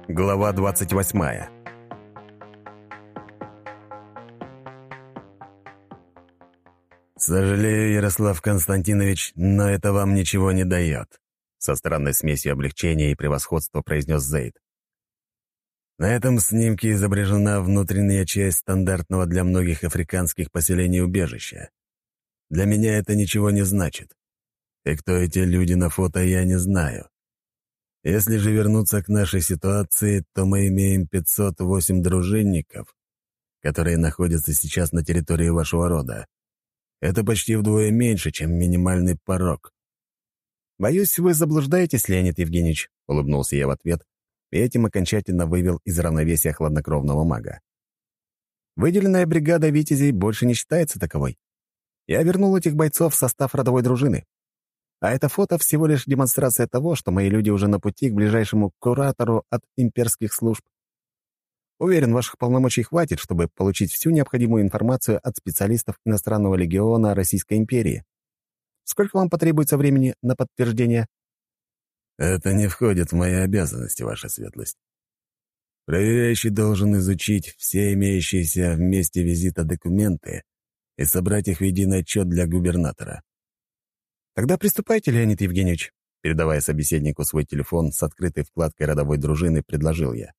Глава 28. «Сожалею, Ярослав Константинович, но это вам ничего не дает», — со странной смесью облегчения и превосходства произнес Зейд. «На этом снимке изображена внутренняя часть стандартного для многих африканских поселений убежища. Для меня это ничего не значит. И кто эти люди на фото, я не знаю. Если же вернуться к нашей ситуации, то мы имеем 508 дружинников, которые находятся сейчас на территории вашего рода. Это почти вдвое меньше, чем минимальный порог». «Боюсь, вы заблуждаетесь, Леонид Евгеньевич», — улыбнулся я в ответ, и этим окончательно вывел из равновесия хладнокровного мага. «Выделенная бригада «Витязей» больше не считается таковой. Я вернул этих бойцов в состав родовой дружины. А это фото всего лишь демонстрация того, что мои люди уже на пути к ближайшему куратору от имперских служб. Уверен, ваших полномочий хватит, чтобы получить всю необходимую информацию от специалистов иностранного легиона Российской империи. Сколько вам потребуется времени на подтверждение?» «Это не входит в мои обязанности, ваша светлость. Проверяющий должен изучить все имеющиеся в месте визита документы и собрать их в единый отчет для губернатора». «Тогда приступайте, Леонид Евгеньевич», — передавая собеседнику свой телефон с открытой вкладкой родовой дружины, предложил я.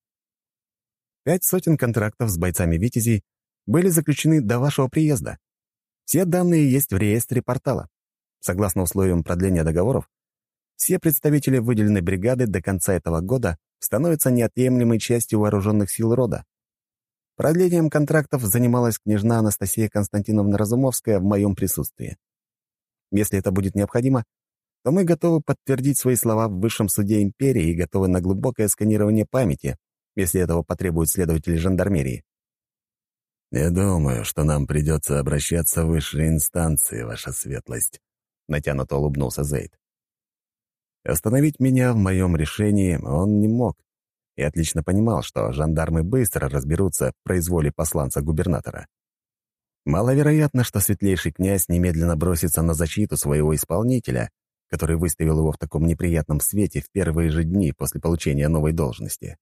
5 сотен контрактов с бойцами «Витязей» были заключены до вашего приезда. Все данные есть в реестре портала. Согласно условиям продления договоров, все представители выделенной бригады до конца этого года становятся неотъемлемой частью вооруженных сил рода. Продлением контрактов занималась княжна Анастасия Константиновна Разумовская в моем присутствии. Если это будет необходимо, то мы готовы подтвердить свои слова в Высшем суде империи и готовы на глубокое сканирование памяти, если этого потребуют следователи жандармерии. «Не думаю, что нам придется обращаться в высшие инстанции, ваша светлость», — натянуто улыбнулся Зейд. Остановить меня в моем решении он не мог и отлично понимал, что жандармы быстро разберутся в произволе посланца губернатора. Маловероятно, что светлейший князь немедленно бросится на защиту своего исполнителя, который выставил его в таком неприятном свете в первые же дни после получения новой должности.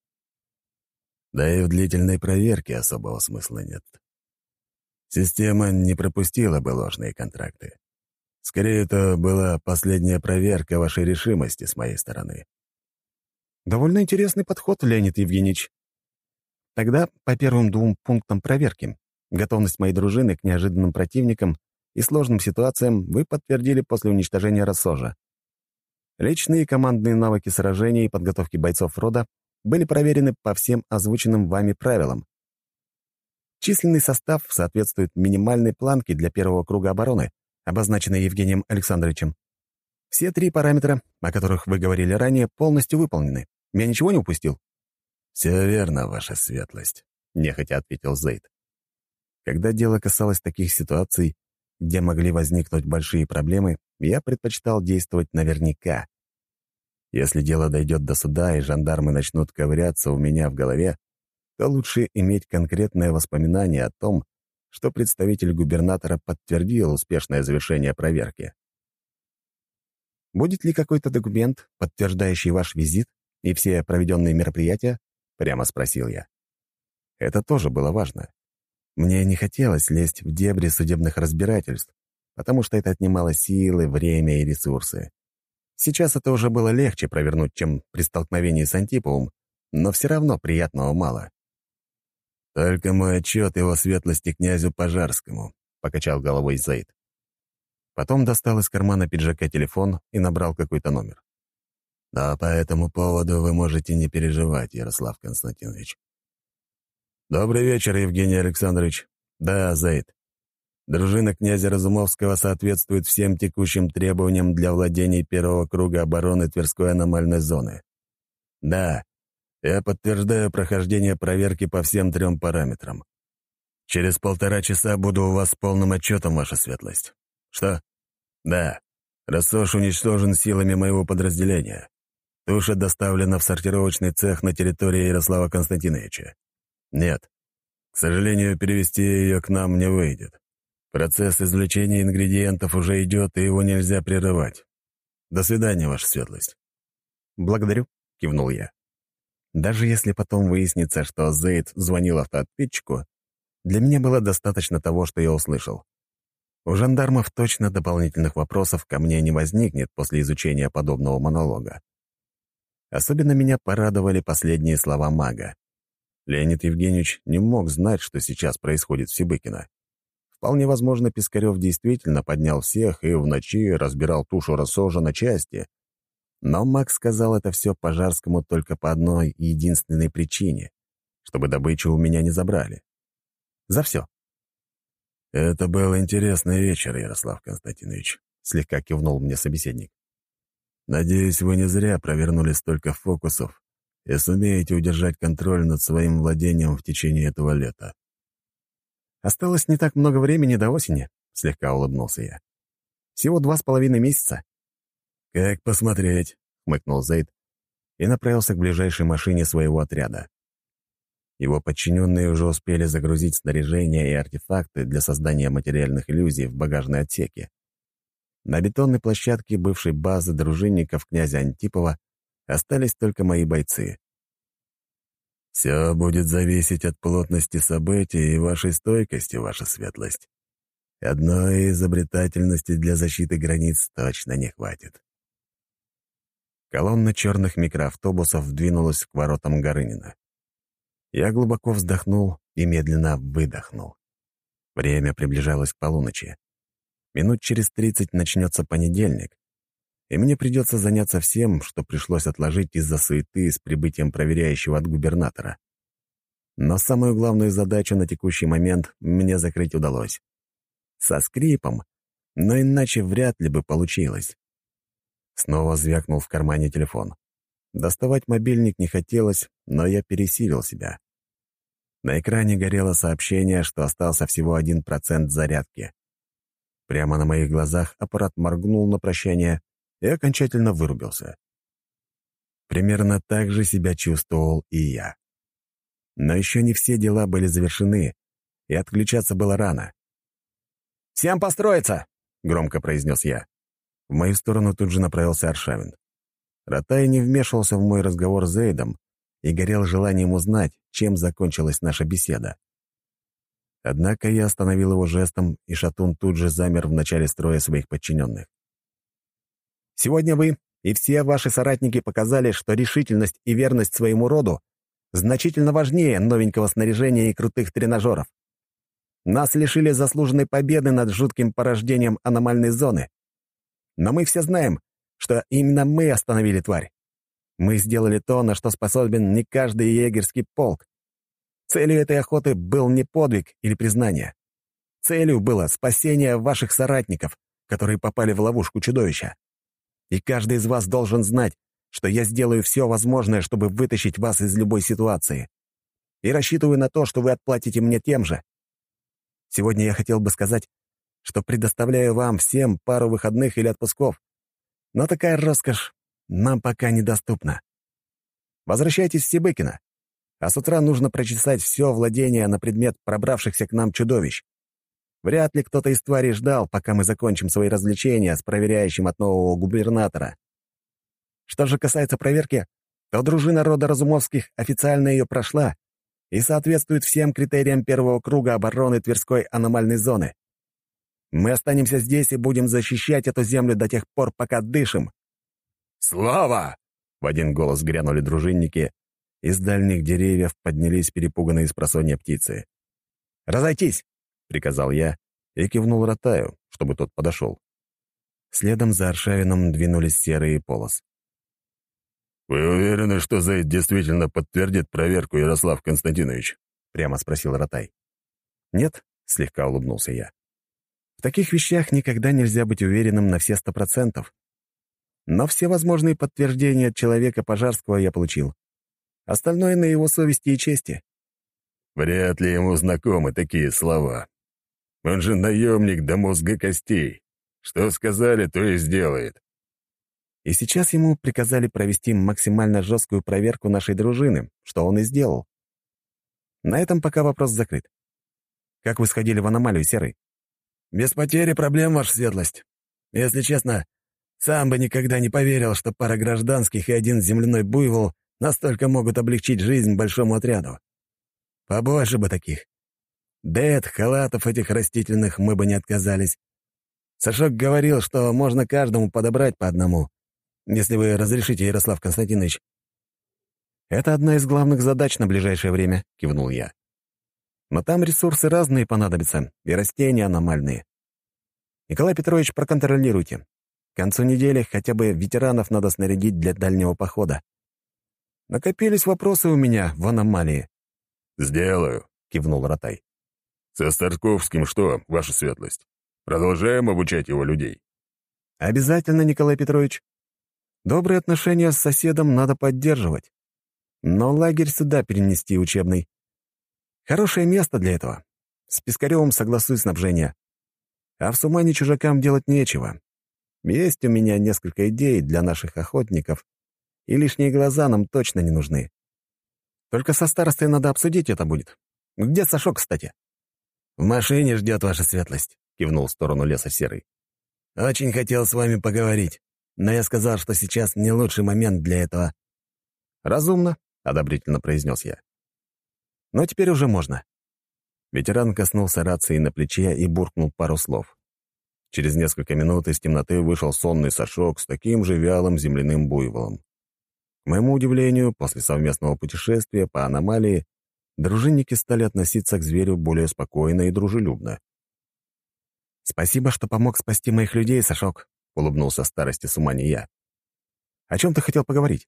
Да и в длительной проверке особого смысла нет. Система не пропустила бы ложные контракты. Скорее, это была последняя проверка вашей решимости с моей стороны. Довольно интересный подход, Леонид Евгеньевич. Тогда по первым 2 пунктам проверки. Готовность моей дружины к неожиданным противникам и сложным ситуациям вы подтвердили после уничтожения Рассожа. Личные и командные навыки сражений и подготовки бойцов рода были проверены по всем озвученным вами правилам. Численный состав соответствует минимальной планке для первого круга обороны, обозначенной Евгением Александровичем. Все 3 параметра, о которых вы говорили ранее, полностью выполнены. Я ничего не упустил? «Все верно, ваша светлость», — нехотя ответил Зейд. Когда дело касалось таких ситуаций, где могли возникнуть большие проблемы, я предпочитал действовать наверняка. Если дело дойдет до суда и жандармы начнут ковыряться у меня в голове, то лучше иметь конкретное воспоминание о том, что представитель губернатора подтвердил успешное завершение проверки. «Будет ли какой-то документ, подтверждающий ваш визит и все проведенные мероприятия?» — прямо спросил я. Это тоже было важно. Мне не хотелось лезть в дебри судебных разбирательств, потому что это отнимало силы, время и ресурсы. Сейчас это уже было легче провернуть, чем при столкновении с Антиповым, но все равно приятного мало. «Только мой отчет его светлости князю Пожарскому», — покачал головой Зейд. Потом достал из кармана пиджака телефон и набрал какой-то номер. «Да, по этому поводу вы можете не переживать, Ярослав Константинович». «Добрый вечер, Евгений Александрович. Да, Зейд. Дружина князя Разумовского соответствует всем текущим требованиям для владений первого круга обороны Тверской аномальной зоны. Да, я подтверждаю прохождение проверки по всем 3 параметрам. Через 1,5 часа буду у вас с полным отчетом, ваша светлость. Что? Да, Рассож уничтожен силами моего подразделения. Туша доставлена в сортировочный цех на территории Ярослава Константиновича. Нет, к сожалению, перевести ее к нам не выйдет. Процесс извлечения ингредиентов уже идет, и его нельзя прерывать. До свидания, ваша светлость». «Благодарю», — кивнул я. Даже если потом выяснится, что Зейд звонил автоответчику, для меня было достаточно того, что я услышал. У жандармов точно дополнительных вопросов ко мне не возникнет после изучения подобного монолога. Особенно меня порадовали последние слова мага. Леонид Евгеньевич не мог знать, что сейчас происходит в Сибыкино. Вполне возможно, Пискарев действительно поднял всех и в ночи разбирал тушу Рассожа на части. Но маг сказал это все Пожарскому только по одной единственной причине — чтобы добычу у меня не забрали. За все. «Это был интересный вечер, Ярослав Константинович», — слегка кивнул мне собеседник. «Надеюсь, вы не зря провернули столько фокусов и сумеете удержать контроль над своим владением в течение этого лета». «Осталось не так много времени до осени», — слегка улыбнулся я. «Всего 2,5 месяца». «Как посмотреть», — хмыкнул Зейд и направился к ближайшей машине своего отряда. Его подчиненные уже успели загрузить снаряжение и артефакты для создания материальных иллюзий в багажной отсеке. На бетонной площадке бывшей базы дружинников князя Антипова остались только мои бойцы. «Все будет зависеть от плотности событий и вашей стойкости, ваша светлость. Одной изобретательности для защиты границ точно не хватит». Колонна черных микроавтобусов двинулась к воротам Горынина. Я глубоко вздохнул и медленно выдохнул. Время приближалось к полуночи. Минут через 30 начнется понедельник, и мне придется заняться всем, что пришлось отложить из-за суеты с прибытием проверяющего от губернатора. Но самую главную задачу на текущий момент мне закрыть удалось. Со скрипом, но иначе вряд ли бы получилось. Снова звякнул в кармане телефон. Доставать мобильник не хотелось, но я пересилил себя. На экране горело сообщение, что остался всего 1% зарядки. Прямо на моих глазах аппарат моргнул на прощание и окончательно вырубился. Примерно так же себя чувствовал и я. Но еще не все дела были завершены, и отключаться было рано. «Всем построиться!» — громко произнес я. В мою сторону тут же направился Аршавин. Ратай не вмешивался в мой разговор с Зейдом и горел желанием узнать, чем закончилась наша беседа. Однако я остановил его жестом, и Шатун тут же замер в начале строя своих подчиненных. «Сегодня вы и все ваши соратники показали, что решительность и верность своему роду значительно важнее новенького снаряжения и крутых тренажеров. Нас лишили заслуженной победы над жутким порождением аномальной зоны. Но мы все знаем, что именно мы остановили тварь. Мы сделали то, на что способен не каждый егерский полк. Целью этой охоты был не подвиг или признание. Целью было спасение ваших соратников, которые попали в ловушку чудовища. И каждый из вас должен знать, что я сделаю все возможное, чтобы вытащить вас из любой ситуации. И рассчитываю на то, что вы отплатите мне тем же. Сегодня я хотел бы сказать, что предоставляю вам всем пару выходных или отпусков, но такая роскошь нам пока недоступна. Возвращайтесь в Сибыкино, а с утра нужно прочесать все владение на предмет пробравшихся к нам чудовищ. Вряд ли кто-то из тварей ждал, пока мы закончим свои развлечения с проверяющим от нового губернатора. Что же касается проверки, то дружина рода Разумовских официально ее прошла и соответствует всем критериям первого круга обороны Тверской аномальной зоны. Мы останемся здесь и будем защищать эту землю до тех пор, пока дышим». «Слава!» — в один голос грянули дружинники. Из дальних деревьев поднялись перепуганные спросонья птицы. «Разойтись!» — приказал я и кивнул Ратаю, чтобы тот подошел. Следом за Аршавином двинулись Серый и Полос. «Вы уверены, что Зейд действительно подтвердит проверку, Ярослав Константинович?» — прямо спросил Ратай. «Нет», — слегка улыбнулся я. «В таких вещах никогда нельзя быть уверенным на все 100%. Но все возможные подтверждения от человека Пожарского я получил. Остальное на его совести и чести». «Вряд ли ему знакомы такие слова. Он же наемник до мозга костей. Что сказали, то и сделает». И сейчас ему приказали провести максимально жесткую проверку нашей дружины, что он и сделал. На этом пока вопрос закрыт. Как вы сходили в аномалию, Серый? «Без потери проблем, ваша светлость. Если честно, сам бы никогда не поверил, что пара гражданских и один земляной буйвол Настолько могут облегчить жизнь большому отряду. Побольше бы таких. Да от халатов этих растительных мы бы не отказались. Сашок говорил, что можно каждому подобрать по одному, если вы разрешите, Ярослав Константинович. «Это одна из главных задач на ближайшее время», — кивнул я. «Но там ресурсы разные понадобятся, и растения аномальные. Николай Петрович, проконтролируйте. К концу недели хотя бы ветеранов надо снарядить для дальнего похода. Накопились вопросы у меня в аномалии». «Сделаю», — кивнул Ротай. «Со Старковским что, ваша светлость? Продолжаем обучать его людей?» «Обязательно, Николай Петрович. Добрые отношения с соседом надо поддерживать. Но лагерь сюда перенести учебный. Хорошее место для этого. С Пискаревым согласуй снабжение. А в Сумане чужакам делать нечего. Есть у меня несколько идей для наших охотников, и лишние глаза нам точно не нужны. Только со старостой надо обсудить это будет. Где Сашок, кстати?» «В машине ждет ваша светлость», — кивнул в сторону леса Серый. «Очень хотел с вами поговорить, но я сказал, что сейчас не лучший момент для этого». «Разумно», — одобрительно произнес я. «Но теперь уже можно». Ветеран коснулся рации на плече и буркнул пару слов. Через несколько минут из темноты вышел сонный Сашок с таким же вялым земляным буйволом. К моему удивлению, после совместного путешествия по аномалии дружинники стали относиться к зверю более спокойно и дружелюбно. «Спасибо, что помог спасти моих людей, Сашок», — улыбнулся старости Сумани я. «О чем ты хотел поговорить?»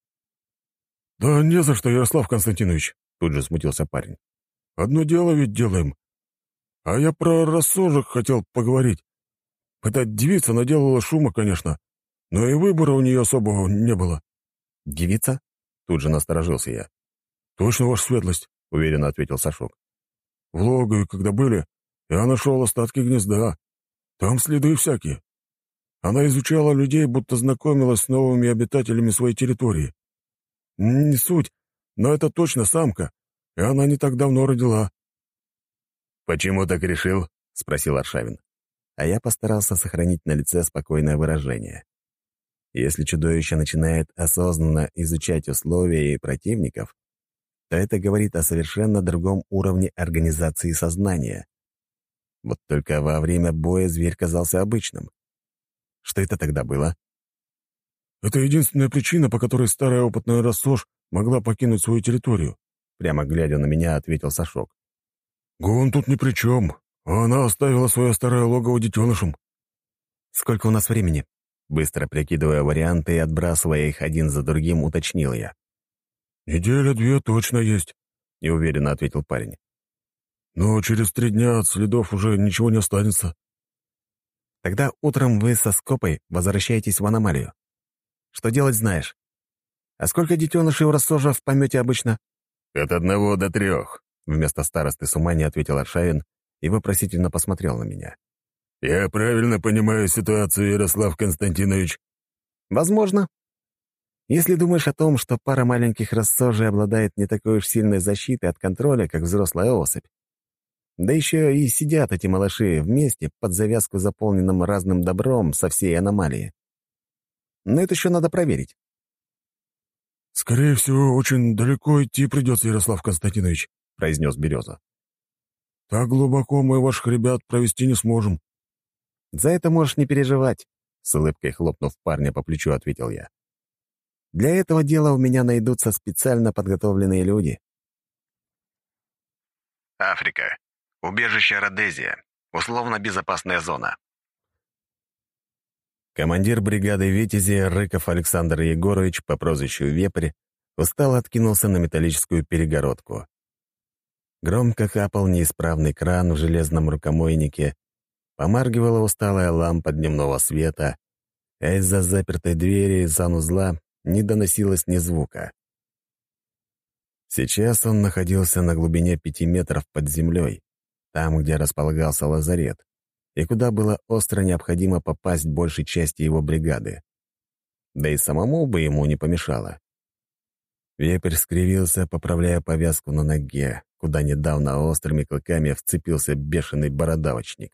«Да не за что, Ярослав Константинович», — тут же смутился парень. «Одно дело ведь делаем. А я про рассожек хотел поговорить. Эта девица наделала шума, конечно, но и выбора у нее особого не было». «Девица?» — тут же насторожился я. «Точно, ваша светлость», — уверенно ответил Сашок. «В логове, когда были, я нашел остатки гнезда. Там следы всякие. Она изучала людей, будто знакомилась с новыми обитателями своей территории. Не суть, но это точно самка, и она не так давно родила». «Почему так решил?» — спросил Аршавин. А я постарался сохранить на лице спокойное выражение. Если чудовище начинает осознанно изучать условия и противников, то это говорит о совершенно другом уровне организации сознания. Вот только во время боя зверь казался обычным. Что это тогда было? «Это единственная причина, по которой старая опытная рассож могла покинуть свою территорию», прямо глядя на меня, ответил Сашок. «Гон тут ни при чем. Она оставила свое старое логово детенышем». «Сколько у нас времени?» Быстро прикидывая варианты и отбрасывая их один за другим, уточнил я. «Неделя-две точно есть», — неуверенно ответил парень. «Но через 3 дня от следов уже ничего не останется». «Тогда утром вы со Скопой возвращаетесь в аномалию. Что делать знаешь. А сколько детенышей у рассожа в помете обычно?» «От 1 до 3. Вместо старосты Сумани ответил Аршавин и вопросительно посмотрел на меня. «Я правильно понимаю ситуацию, Ярослав Константинович?» «Возможно. Если думаешь о том, что пара маленьких рассожей обладает не такой уж сильной защитой от контроля, как взрослая особь. Да еще и сидят эти малыши вместе под завязку, заполненным разным добром со всей аномалии. Но это еще надо проверить». «Скорее всего, очень далеко идти придется, Ярослав Константинович», — произнес Береза. «Так глубоко мы ваших ребят провести не сможем». «За это можешь не переживать», — с улыбкой хлопнув парня по плечу, ответил я. «Для этого дела у меня найдутся специально подготовленные люди». Африка. Убежище Родезия. Условно безопасная зона. Командир бригады «Витязи» Рыков Александр Егорович по прозвищу Вепрь устало откинулся на металлическую перегородку. Громко капал неисправный кран в железном рукомойнике, помаргивала усталая лампа дневного света, а из-за запертой двери санузла не доносилось ни звука. Сейчас он находился на глубине 5 метров под землей, там, где располагался лазарет, и куда было остро необходимо попасть большей части его бригады. Да и самому бы ему не помешало. Вепрь скривился, поправляя повязку на ноге, куда недавно острыми клыками вцепился бешеный бородавочник.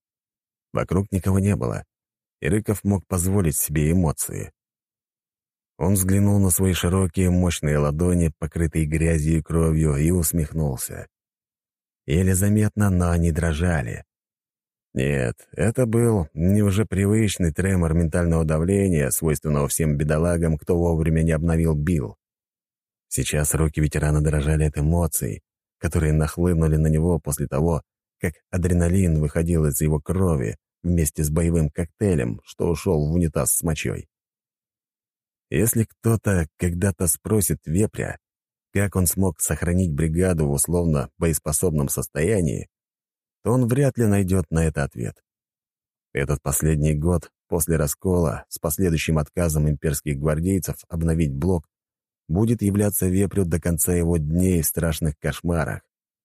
Вокруг никого не было, и Рыков мог позволить себе эмоции. Он взглянул на свои широкие, мощные ладони, покрытые грязью и кровью, и усмехнулся. Еле заметно, но они дрожали. Нет, это был не уже привычный тремор ментального давления, свойственного всем бедолагам, кто вовремя не обновил бил. Сейчас руки ветерана дрожали от эмоций, которые нахлынули на него после того, как адреналин выходил из его крови вместе с боевым коктейлем, что ушел в унитаз с мочой. Если кто-то когда-то спросит вепря, как он смог сохранить бригаду в условно боеспособном состоянии, то он вряд ли найдет на это ответ. Этот последний год после раскола с последующим отказом имперских гвардейцев обновить блок будет являться вепрю до конца его дней в страшных кошмарах.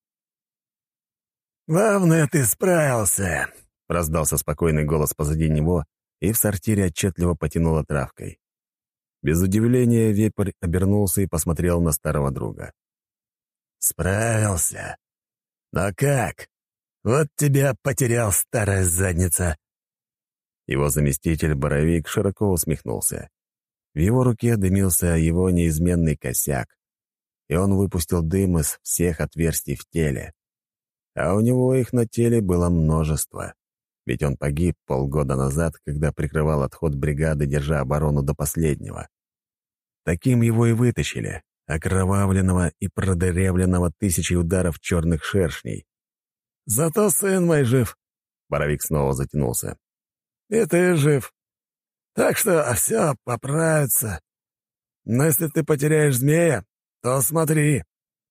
«Главное, ты справился!» — раздался спокойный голос позади него, и в сортире отчетливо потянуло травкой. Без удивления вепрь обернулся и посмотрел на старого друга. «Справился? Но как? Вот тебя потерял, старая задница!» Его заместитель Боровик широко усмехнулся. В его руке дымился его неизменный косяк, и он выпустил дым из всех отверстий в теле. А у него их на теле было множество, ведь он погиб полгода назад, когда прикрывал отход бригады, держа оборону до последнего. Таким его и вытащили, окровавленного и продырявленного тысячей ударов черных шершней. «Зато сын мой жив!» — Боровик снова затянулся. «И ты жив. Так что все поправится. Но если ты потеряешь змея, то смотри».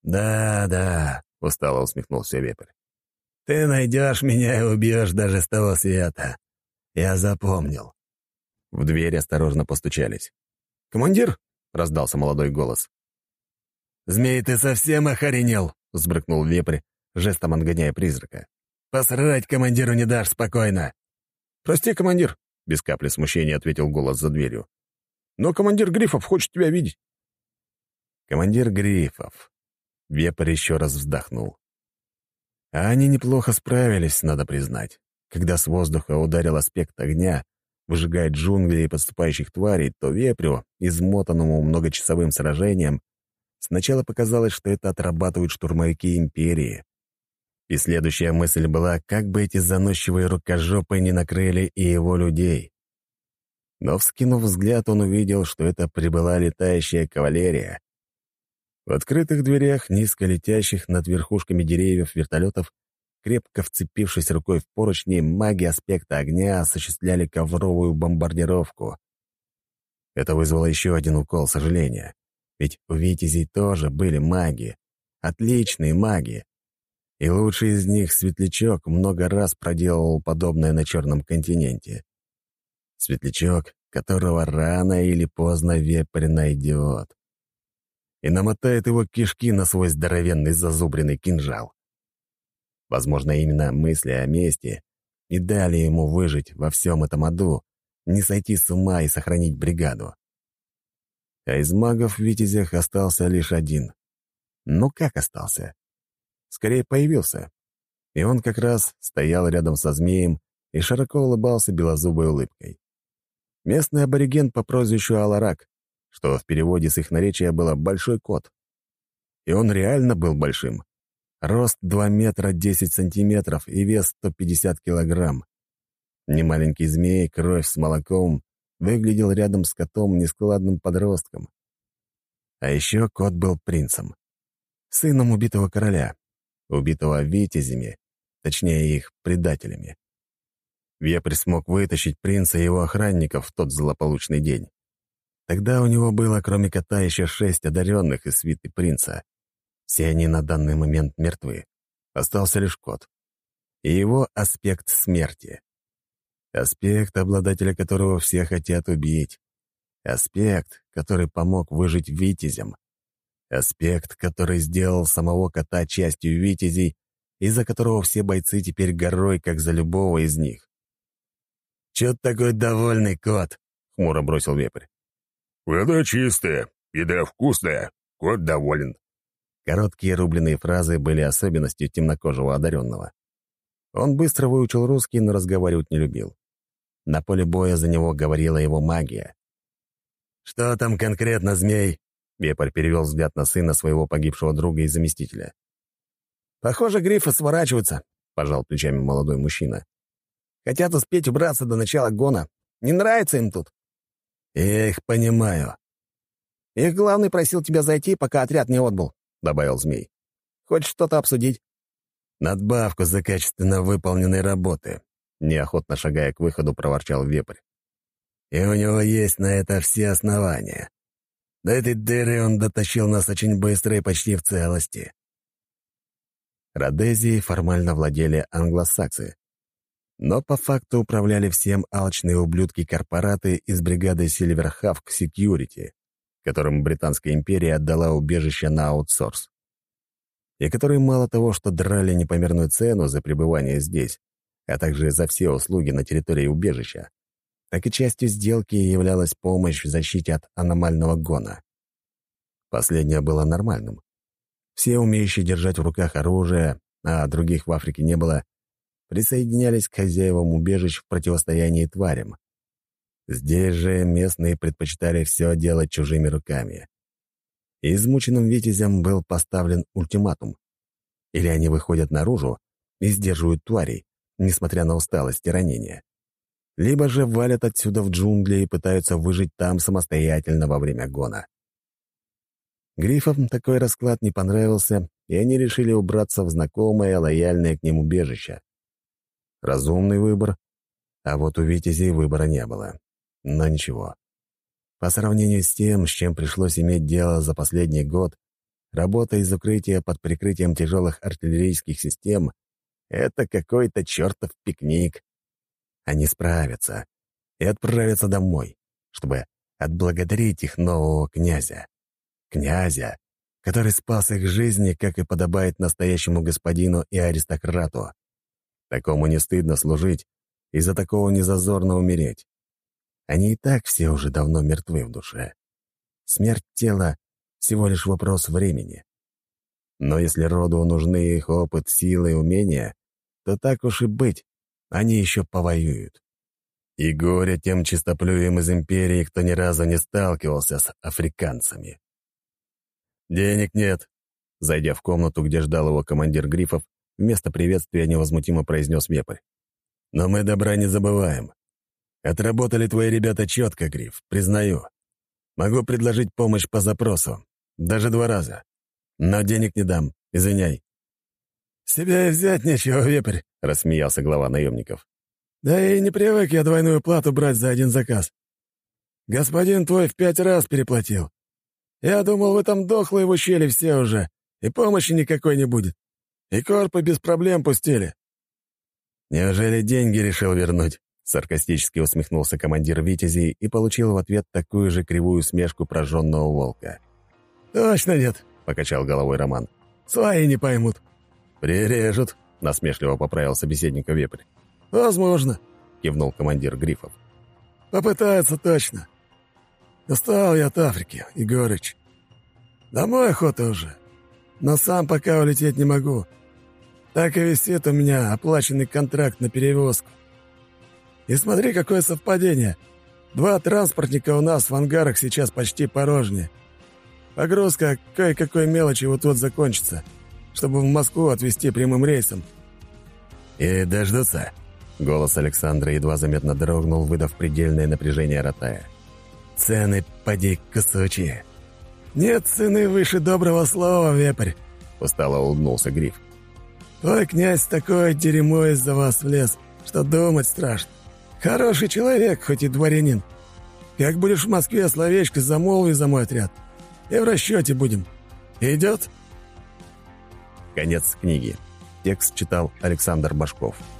«Да, — устало усмехнулся вепрь. «Ты найдешь меня и убьешь даже с того света. Я запомнил». В дверь осторожно постучались. «Командир?» — раздался молодой голос. «Змей, ты совсем охренел?» — взбрыкнул вепрь, жестом отгоняя призрака. «Посрать командиру не дашь спокойно». «Прости, командир», — без капли смущения ответил голос за дверью. «Но командир Грифов хочет тебя видеть». Командир Грифов. Вепрь еще раз вздохнул. А они неплохо справились, надо признать. Когда с воздуха ударил аспект огня, выжигая джунгли и подступающих тварей, то вепрю, измотанному многочасовым сражением, сначала показалось, что это отрабатывают штурмовики Империи. И следующая мысль была, как бы эти заносчивые рукожопы не накрыли и его людей. Но, вскинув взгляд, он увидел, что это прибыла летающая кавалерия. В открытых дверях, низко летящих над верхушками деревьев вертолетов, крепко вцепившись рукой в поручни, маги аспекта огня осуществляли ковровую бомбардировку. Это вызвало еще один укол сожаления. Ведь у витязей тоже были маги. Отличные маги. И лучший из них, Светлячок, много раз проделывал подобное на Черном континенте. Светлячок, которого рано или поздно вепрь найдет. И намотает его кишки на свой здоровенный зазубренный кинжал. Возможно, именно мысли о мести и дали ему выжить во всем этом аду, не сойти с ума и сохранить бригаду. А из магов в Витязях остался лишь один. Ну как остался? Скорее появился. И он как раз стоял рядом со змеем и широко улыбался белозубой улыбкой. Местный абориген по прозвищу Аларак, что в переводе с их наречия было «большой кот». И он реально был большим. Рост 2 метра 10 сантиметров и вес 150 килограмм. Немаленький змей, кровь с молоком, выглядел рядом с котом нескладным подростком. А еще кот был принцем. Сыном убитого короля, убитого витязями, точнее их предателями. Вепрь смог вытащить принца и его охранников в тот злополучный день. Тогда у него было, кроме кота, еще 6 одаренных из свиты принца. Все они на данный момент мертвы. Остался лишь кот. И его аспект смерти. Аспект, обладателя которого все хотят убить. Аспект, который помог выжить витязям. Аспект, который сделал самого кота частью витязей, из-за которого все бойцы теперь горой, как за любого из них. «Чё ты такой довольный, кот?» — хмуро бросил вепрь. «Вода чистая, еда вкусная, кот доволен». Короткие рубленые фразы были особенностью темнокожего одаренного. Он быстро выучил русский, но разговаривать не любил. На поле боя за него говорила его магия. «Что там конкретно, змей?» Вепрь перевел взгляд на сына своего погибшего друга и заместителя. «Похоже, грифы сворачиваются», — пожал плечами молодой мужчина. «Хотят успеть убраться до начала гона. Не нравится им тут». «Я их понимаю». «Их главный просил тебя зайти, пока отряд не отбыл», — добавил змей. «Хочешь что-то обсудить?» «Надбавку за качественно выполненной работы», — неохотно шагая к выходу, проворчал Вепрь. «И у него есть на это все основания. До этой дыры он дотащил нас очень быстро и почти в целости». Родезией формально владели англосаксы, но по факту управляли всем алчные ублюдки-корпораты из бригады Silverhawk Security, которым Британская империя отдала убежище на аутсорс, и которые мало того, что драли непомерную цену за пребывание здесь, а также за все услуги на территории убежища, так и частью сделки являлась помощь в защите от аномального гона. Последнее было нормальным. Все, умеющие держать в руках оружие, а других в Африке не было, присоединялись к хозяевам убежищ в противостоянии тварям. Здесь же местные предпочитали все делать чужими руками. Измученным витязям был поставлен ультиматум. Или они выходят наружу и сдерживают тварей, несмотря на усталость и ранения. Либо же валят отсюда в джунгли и пытаются выжить там самостоятельно во время гона. Грифам такой расклад не понравился, и они решили убраться в знакомое, лояльное к ним убежище. Разумный выбор, а вот у витязей выбора не было. Но ничего. По сравнению с тем, с чем пришлось иметь дело за последний год, работа из укрытия под прикрытием тяжелых артиллерийских систем — это какой-то чертов пикник. Они справятся и отправятся домой, чтобы отблагодарить их нового князя. Князя, который спас их жизни, как и подобает настоящему господину и аристократу. Такому не стыдно служить, и за такого не зазорно умереть. Они и так все уже давно мертвы в душе. Смерть тела — всего лишь вопрос времени. Но если роду нужны их опыт, силы и умения, то так уж и быть, они еще повоюют. И горе тем чистоплюям из империи, кто ни разу не сталкивался с африканцами. «Денег нет», — зайдя в комнату, где ждал его командир Грифов, вместо приветствия невозмутимо произнес Вепрь. «Но мы добра не забываем. Отработали твои ребята четко, Гриф, признаю. Могу предложить помощь по запросу. Даже 2 раза. Но денег не дам, извиняй». «С тебя и взять нечего, Вепрь», — рассмеялся глава наемников. «Да и не привык я двойную плату брать за один заказ. Господин твой в 5 раз переплатил. Я думал, вы там дохлые в ущелье все уже, и помощи никакой не будет. И корпы без проблем пустили». «Неужели деньги решил вернуть?» — саркастически усмехнулся командир Витязей и получил в ответ такую же кривую усмешку прожженного волка. «Точно нет», — покачал головой Роман. «Свои не поймут». «Прирежут», — насмешливо поправил собеседника Вепрь. «Возможно», — кивнул командир Грифов. «Попытаются точно. Устал я от Африки, Егорыч. Домой охота уже. Но сам пока улететь не могу. Так и висит у меня оплаченный контракт на перевозку. И смотри, какое совпадение. 2 транспортника у нас в ангарах сейчас почти порожние. Погрузка кое-какой мелочи вот-вот закончится, чтобы в Москву отвезти прямым рейсом». «И дождутся?» Голос Александра едва заметно дрогнул, выдав предельное напряжение Ратая. «Цены поди кусучие». «Нет цены выше доброго слова, Вепрь», — устало улыбнулся Гриф. «Твой князь такое дерьмо из-за вас влез, что думать страшно. Хороший человек, хоть и дворянин. Как будешь в Москве, словечко замолви за мой отряд. И в расчете будем. Идет?» Конец книги. Текст читал Александр Башков.